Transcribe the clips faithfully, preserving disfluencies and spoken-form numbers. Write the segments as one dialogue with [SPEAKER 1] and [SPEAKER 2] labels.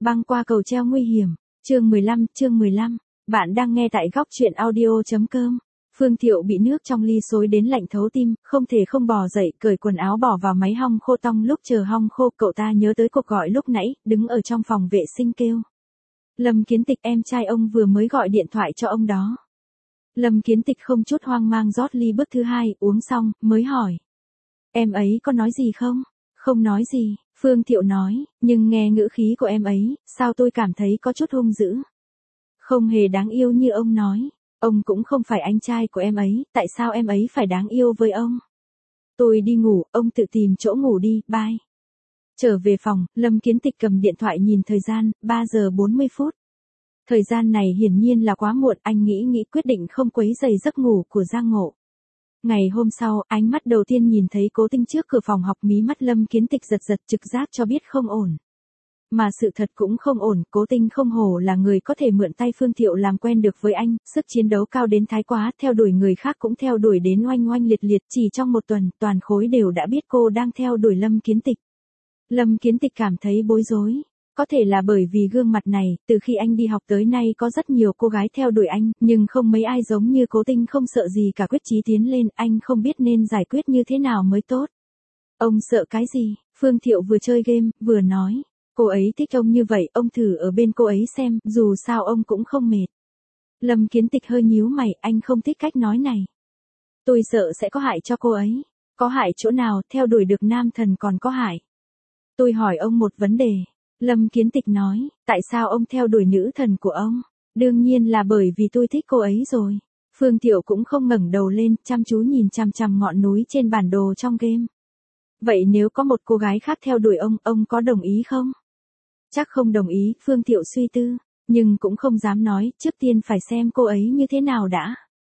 [SPEAKER 1] Băng qua cầu treo nguy hiểm. Chương mười lăm, chương mười lăm. Bạn đang nghe tại góc truyện audio.com. Phương Thiệu bị nước trong ly xối đến lạnh thấu tim, không thể không bò dậy, cởi quần áo bỏ vào máy hong khô tong. Lúc chờ hong khô, cậu ta nhớ tới cuộc gọi lúc nãy, đứng ở trong phòng vệ sinh kêu. Lâm Kiến Tịch, em trai ông vừa mới gọi điện thoại cho ông đó. Lâm Kiến Tịch không chút hoang mang rót ly bước thứ hai, uống xong, mới hỏi. Em ấy có nói gì không? Không nói gì, Phương Thiệu nói, nhưng nghe ngữ khí của em ấy, sao tôi cảm thấy có chút hung dữ. Không hề đáng yêu như ông nói, ông cũng không phải anh trai của em ấy, tại sao em ấy phải đáng yêu với ông? Tôi đi ngủ, ông tự tìm chỗ ngủ đi, bye. Trở về phòng, Lâm Kiến Tịch cầm điện thoại nhìn thời gian, ba giờ bốn mươi phút. Thời gian này hiển nhiên là quá muộn, anh nghĩ nghĩ quyết định không quấy rầy giấc ngủ của Giang Ngộ. Ngày hôm sau, ánh mắt đầu tiên nhìn thấy Cố Tinh trước cửa phòng học, mí mắt Lâm Kiến Tịch giật giật, trực giác cho biết không ổn. Mà sự thật cũng không ổn, Cố Tinh không hổ là người có thể mượn tay Phương Thiệu làm quen được với anh, sức chiến đấu cao đến thái quá, theo đuổi người khác cũng theo đuổi đến oanh oanh liệt liệt, chỉ trong một tuần, toàn khối đều đã biết cô đang theo đuổi Lâm Kiến Tịch. Lâm Kiến Tịch cảm thấy bối rối. Có thể là bởi vì gương mặt này, từ khi anh đi học tới nay có rất nhiều cô gái theo đuổi anh, nhưng không mấy ai giống như Cố Tinh không sợ gì cả, quyết chí tiến lên, anh không biết nên giải quyết như thế nào mới tốt. Ông sợ cái gì? Phương Thiệu vừa chơi game, vừa nói. Cô ấy thích ông như vậy, ông thử ở bên cô ấy xem, dù sao ông cũng không mệt. Lâm Kiến Tịch hơi nhíu mày, anh không thích cách nói này. Tôi sợ sẽ có hại cho cô ấy. Có hại chỗ nào, theo đuổi được nam thần còn có hại. Tôi hỏi ông một vấn đề. Lâm Kiến Tịch nói, tại sao ông theo đuổi nữ thần của ông? Đương nhiên là bởi vì tôi thích cô ấy rồi. Phương Thiệu cũng không ngẩng đầu lên, chăm chú nhìn chằm chằm ngọn núi trên bản đồ trong game. Vậy nếu có một cô gái khác theo đuổi ông, ông có đồng ý không? Chắc không đồng ý, Phương Thiệu suy tư, nhưng cũng không dám nói, trước tiên phải xem cô ấy như thế nào đã.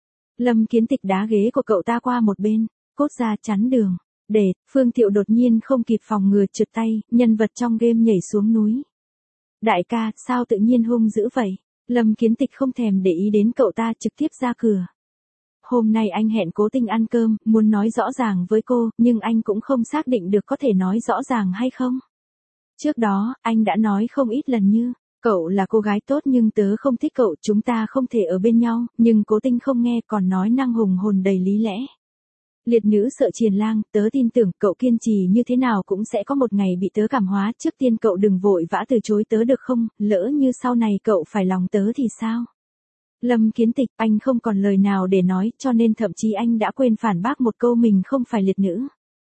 [SPEAKER 1] Lâm Kiến Tịch đá ghế của cậu ta qua một bên, cốt ra chắn đường. Để, Phương Thiệu đột nhiên không kịp phòng ngừa, trượt tay, nhân vật trong game nhảy xuống núi. Đại ca, sao tự nhiên hung dữ vậy? Lâm Kiến Tịch không thèm để ý đến cậu ta, trực tiếp ra cửa. Hôm nay anh hẹn Cố Tinh ăn cơm, muốn nói rõ ràng với cô, nhưng anh cũng không xác định được có thể nói rõ ràng hay không. Trước đó, anh đã nói không ít lần như, cậu là cô gái tốt nhưng tớ không thích cậu, chúng ta không thể ở bên nhau, nhưng Cố Tinh không nghe, còn nói năng hùng hồn đầy lý lẽ. Liệt nữ sợ triền lang, tớ tin tưởng cậu kiên trì như thế nào cũng sẽ có một ngày bị tớ cảm hóa, trước tiên cậu đừng vội vã từ chối tớ được không, lỡ như sau này cậu phải lòng tớ thì sao? Lâm Kiến Tịch, anh không còn lời nào để nói, cho nên thậm chí anh đã quên phản bác một câu mình không phải liệt nữ.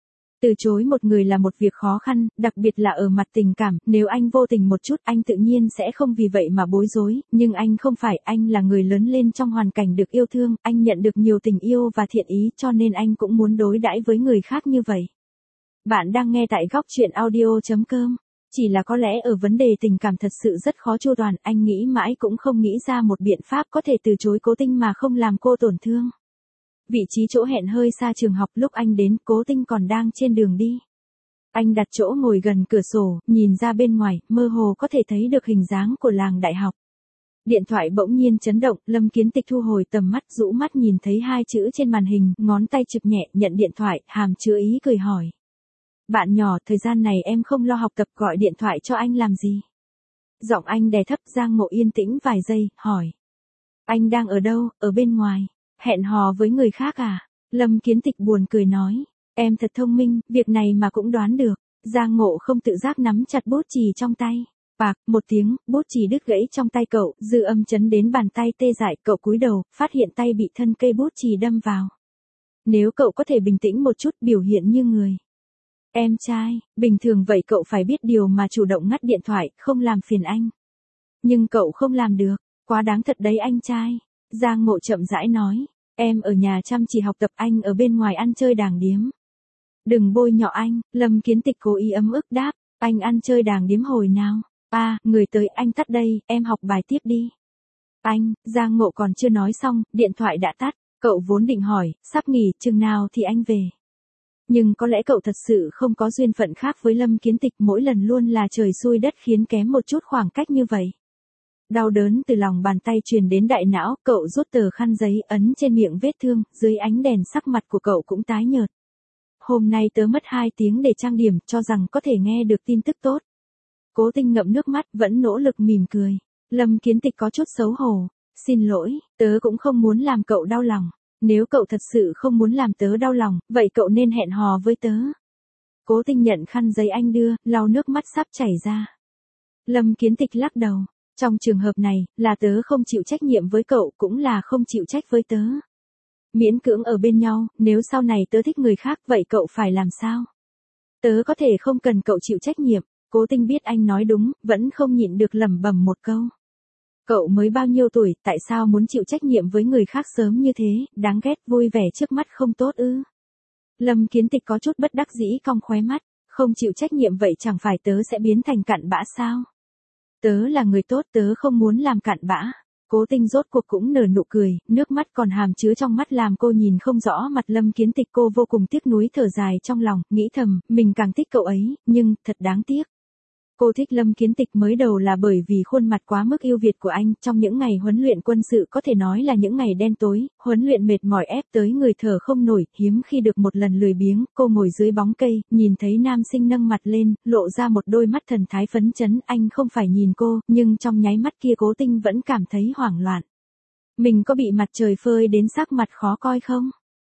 [SPEAKER 1] Từ chối một người là một việc khó khăn, đặc biệt là ở mặt tình cảm, nếu anh vô tình một chút anh tự nhiên sẽ không vì vậy mà bối rối, nhưng anh không phải, anh là người lớn lên trong hoàn cảnh được yêu thương, anh nhận được nhiều tình yêu và thiện ý cho nên anh cũng muốn đối đãi với người khác như vậy. Bạn đang nghe tại góc truyện audio.com, chỉ là có lẽ ở vấn đề tình cảm thật sự rất khó chu toàn, anh nghĩ mãi cũng không nghĩ ra một biện pháp có thể từ chối Cố Tinh mà không làm cô tổn thương. Vị trí chỗ hẹn hơi xa trường học, lúc anh đến, Cố Tinh còn đang trên đường đi. Anh đặt chỗ ngồi gần cửa sổ, nhìn ra bên ngoài, mơ hồ có thể thấy được hình dáng của làng đại học. Điện thoại bỗng nhiên chấn động, Lâm Kiến Tịch thu hồi tầm mắt, rũ mắt nhìn thấy hai chữ trên màn hình, ngón tay chụp nhẹ, nhận điện thoại, hàm chứa ý cười hỏi. Bạn nhỏ, thời gian này em không lo học tập, gọi điện thoại cho anh làm gì? Giọng anh đè thấp. Giang Ngộ yên tĩnh vài giây, hỏi. Anh đang ở đâu, ở bên ngoài? Hẹn hò với người khác à? Lâm Kiến Tịch buồn cười nói. Em thật thông minh, việc này mà cũng đoán được. Giang Ngộ không tự giác nắm chặt bút chì trong tay. Bạc, một tiếng, bút chì đứt gãy trong tay cậu, dư âm chấn đến bàn tay tê dại, cậu cúi đầu, phát hiện tay bị thân cây bút chì đâm vào. Nếu cậu có thể bình tĩnh một chút, biểu hiện như người. Em trai, bình thường vậy cậu phải biết điều mà chủ động ngắt điện thoại, không làm phiền anh. Nhưng cậu không làm được, quá đáng thật đấy anh trai. Giang Ngộ chậm rãi nói, em ở nhà chăm chỉ học tập, anh ở bên ngoài ăn chơi đàng điếm. Đừng bôi nhọ anh, Lâm Kiến Tịch cố ý ấm ức đáp, anh ăn chơi đàng điếm hồi nào? À, người tới, anh tắt đây, em học bài tiếp đi. Anh, Giang Ngộ còn chưa nói xong, điện thoại đã tắt, cậu vốn định hỏi, sắp nghỉ, chừng nào thì anh về. Nhưng có lẽ cậu thật sự không có duyên phận khác với Lâm Kiến Tịch, mỗi lần luôn là trời xui đất khiến kém một chút khoảng cách như vậy. Đau đớn từ lòng bàn tay truyền đến đại não, cậu rút tờ khăn giấy ấn trên miệng vết thương, dưới ánh đèn sắc mặt của cậu cũng tái nhợt. Hôm nay tớ mất hai tiếng để trang điểm, cho rằng có thể nghe được tin tức tốt. Cố Tinh ngậm nước mắt, vẫn nỗ lực mỉm cười. Lâm Kiến Tịch có chút xấu hổ. Xin lỗi, tớ cũng không muốn làm cậu đau lòng. Nếu cậu thật sự không muốn làm tớ đau lòng, vậy cậu nên hẹn hò với tớ. Cố Tinh nhận khăn giấy anh đưa, lau nước mắt sắp chảy ra. Lâm Kiến Tịch lắc đầu. Trong trường hợp này, là tớ không chịu trách nhiệm với cậu, cũng là không chịu trách với tớ. Miễn cưỡng ở bên nhau, nếu sau này tớ thích người khác, vậy cậu phải làm sao? Tớ có thể không cần cậu chịu trách nhiệm. Cố Tinh biết anh nói đúng, vẫn không nhịn được lẩm bẩm một câu. Cậu mới bao nhiêu tuổi, tại sao muốn chịu trách nhiệm với người khác sớm như thế, đáng ghét, vui vẻ trước mắt không tốt ư? Lâm Kiến Tịch có chút bất đắc dĩ cong khóe mắt, không chịu trách nhiệm vậy chẳng phải tớ sẽ biến thành cặn bã sao? Tớ là người tốt, tớ không muốn làm cặn bã. Cố Tinh rốt cuộc cũng nở nụ cười, nước mắt còn hàm chứa trong mắt làm cô nhìn không rõ mặt Lâm Kiến Tịch. Cô vô cùng tiếc nuối thở dài trong lòng, nghĩ thầm, mình càng thích cậu ấy, nhưng, thật đáng tiếc. Cô thích Lâm Kiến Tịch mới đầu là bởi vì khuôn mặt quá mức yêu Việt của anh, trong những ngày huấn luyện quân sự có thể nói là những ngày đen tối, huấn luyện mệt mỏi ép tới người thở không nổi, hiếm khi được một lần lười biếng, cô ngồi dưới bóng cây, nhìn thấy nam sinh nâng mặt lên, lộ ra một đôi mắt thần thái phấn chấn, anh không phải nhìn cô, nhưng trong nháy mắt kia Cố Tinh vẫn cảm thấy hoảng loạn. Mình có bị mặt trời phơi đến sắc mặt khó coi không?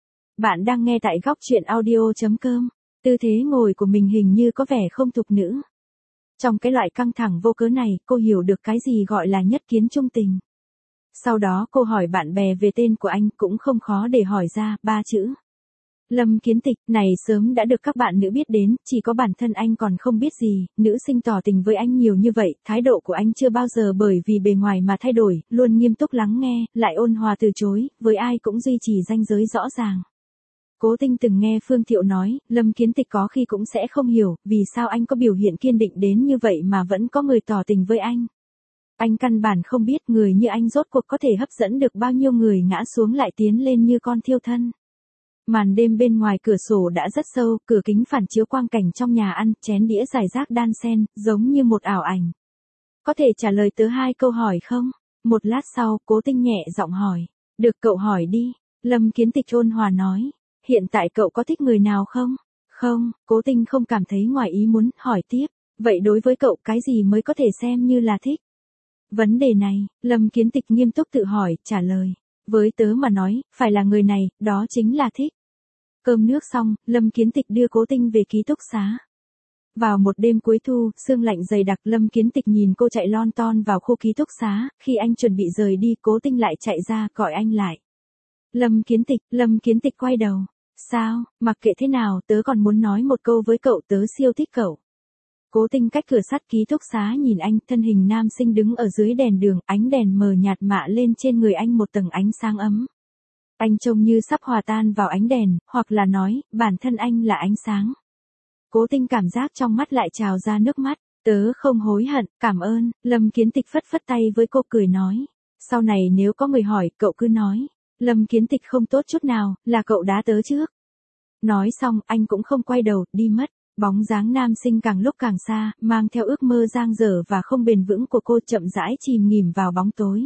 [SPEAKER 1] Bạn đang nghe tại góc truyện audio chấm com, tư thế ngồi của mình hình như có vẻ không thục nữ. Trong cái loại căng thẳng vô cớ này, cô hiểu được cái gì gọi là nhất kiến trung tình. Sau đó cô hỏi bạn bè về tên của anh, cũng không khó để hỏi ra, ba chữ. Lâm Kiến Tịch, này sớm đã được các bạn nữ biết đến, chỉ có bản thân anh còn không biết gì, nữ sinh tỏ tình với anh nhiều như vậy, thái độ của anh chưa bao giờ bởi vì bề ngoài mà thay đổi, luôn nghiêm túc lắng nghe, lại ôn hòa từ chối, với ai cũng duy trì ranh giới rõ ràng. Cố Tinh từng nghe Phương Thiệu nói, Lâm Kiến Tịch có khi cũng sẽ không hiểu, vì sao anh có biểu hiện kiên định đến như vậy mà vẫn có người tỏ tình với anh. Anh căn bản không biết người như anh rốt cuộc có thể hấp dẫn được bao nhiêu người ngã xuống lại tiến lên như con thiêu thân. Màn đêm bên ngoài cửa sổ đã rất sâu, cửa kính phản chiếu quang cảnh trong nhà ăn, chén đĩa rải rác đan xen, giống như một ảo ảnh. Có thể trả lời tớ hai câu hỏi không? Một lát sau, Cố Tinh nhẹ giọng hỏi. Được, cậu hỏi đi. Lâm Kiến Tịch ôn hòa nói. Hiện tại cậu có thích người nào không? Không, Cố Tinh không cảm thấy ngoài ý muốn, hỏi tiếp. Vậy đối với cậu cái gì mới có thể xem như là thích? Vấn đề này, Lâm Kiến Tịch nghiêm túc tự hỏi, trả lời. Với tớ mà nói, phải là người này, đó chính là thích. Cơm nước xong, Lâm Kiến Tịch đưa Cố Tinh về ký túc xá. Vào một đêm cuối thu, sương lạnh dày đặc, Lâm Kiến Tịch nhìn cô chạy lon ton vào khu ký túc xá, khi anh chuẩn bị rời đi, Cố Tinh lại chạy ra, gọi anh lại. Lâm Kiến Tịch, Lâm Kiến Tịch quay đầu. Sao, mặc kệ thế nào, tớ còn muốn nói một câu với cậu, tớ siêu thích cậu. Cố Tinh cách cửa sắt ký túc xá nhìn anh, thân hình nam sinh đứng ở dưới đèn đường, ánh đèn mờ nhạt mạ lên trên người anh một tầng ánh sáng ấm. Anh trông như sắp hòa tan vào ánh đèn, hoặc là nói, bản thân anh là ánh sáng. Cố Tinh cảm giác trong mắt lại trào ra nước mắt, tớ không hối hận, cảm ơn. Lâm Kiến Tịch phất phất tay với cô cười nói. Sau này nếu có người hỏi, cậu cứ nói. Lâm Kiến Tịch không tốt chút nào, là cậu đá tớ trước. Nói xong, anh cũng không quay đầu, đi mất. Bóng dáng nam sinh càng lúc càng xa, mang theo ước mơ dang dở và không bền vững của cô chậm rãi chìm nghỉm vào bóng tối.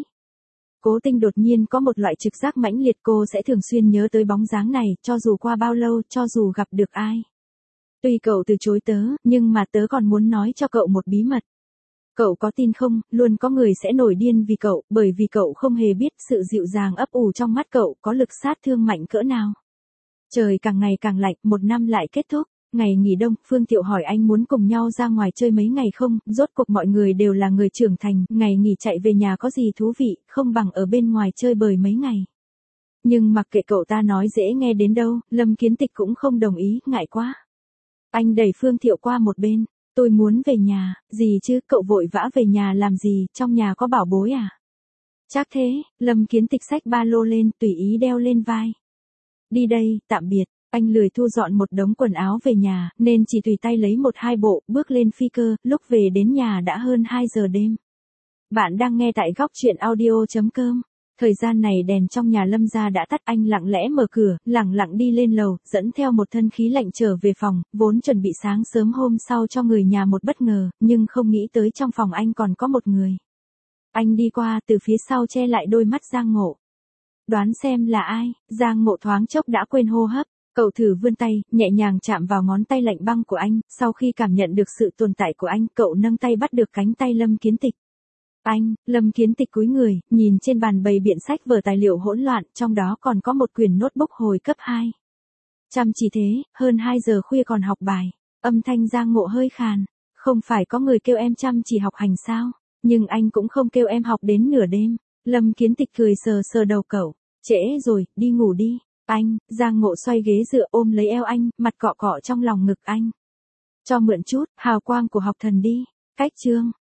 [SPEAKER 1] Cố Tinh đột nhiên có một loại trực giác mãnh liệt, cô sẽ thường xuyên nhớ tới bóng dáng này, cho dù qua bao lâu, cho dù gặp được ai. Tuy cậu từ chối tớ, nhưng mà tớ còn muốn nói cho cậu một bí mật. Cậu có tin không, luôn có người sẽ nổi điên vì cậu, bởi vì cậu không hề biết sự dịu dàng ấp ủ trong mắt cậu có lực sát thương mạnh cỡ nào. Trời càng ngày càng lạnh, một năm lại kết thúc. Ngày nghỉ đông, Phương Thiệu hỏi anh muốn cùng nhau ra ngoài chơi mấy ngày không, rốt cuộc mọi người đều là người trưởng thành, ngày nghỉ chạy về nhà có gì thú vị, không bằng ở bên ngoài chơi bời mấy ngày. Nhưng mặc kệ cậu ta nói dễ nghe đến đâu, Lâm Kiến Tịch cũng không đồng ý, ngại quá. Anh đẩy Phương Thiệu qua một bên, tôi muốn về nhà, gì chứ, cậu vội vã về nhà làm gì, trong nhà có bảo bối à? Chắc thế, Lâm Kiến Tịch xách ba lô lên, tùy ý đeo lên vai. Đi đây, tạm biệt. Anh lười thu dọn một đống quần áo về nhà, nên chỉ tùy tay lấy một hai bộ, bước lên phi cơ, lúc về đến nhà đã hơn hai giờ đêm. Bạn đang nghe tại góc truyện audio chấm com. Thời gian này đèn trong nhà Lâm gia đã tắt, anh lặng lẽ mở cửa, lẳng lặng đi lên lầu, dẫn theo một thân khí lạnh trở về phòng, vốn chuẩn bị sáng sớm hôm sau cho người nhà một bất ngờ, nhưng không nghĩ tới trong phòng anh còn có một người. Anh đi qua, từ phía sau che lại đôi mắt Giang Ngộ. Đoán xem là ai, Giang Ngộ thoáng chốc đã quên hô hấp. Cậu thử vươn tay, nhẹ nhàng chạm vào ngón tay lạnh băng của anh, sau khi cảm nhận được sự tồn tại của anh, cậu nâng tay bắt được cánh tay Lâm Kiến Tịch. Anh, Lâm Kiến Tịch cúi người, nhìn trên bàn bày biện sách vở tài liệu hỗn loạn, trong đó còn có một quyển notebook hồi cấp hai. Chăm chỉ thế, hơn hai giờ khuya còn học bài, âm thanh Giang Ngộ hơi khàn. Không phải có người kêu em chăm chỉ học hành sao, nhưng anh cũng không kêu em học đến nửa đêm. Lâm Kiến Tịch cười sờ sờ đầu cậu, trễ rồi, đi ngủ đi. Anh, Giang Ngộ xoay ghế dựa ôm lấy eo anh, mặt cọ cọ trong lòng ngực anh. Cho mượn chút, hào quang của học thần đi. Cách chương.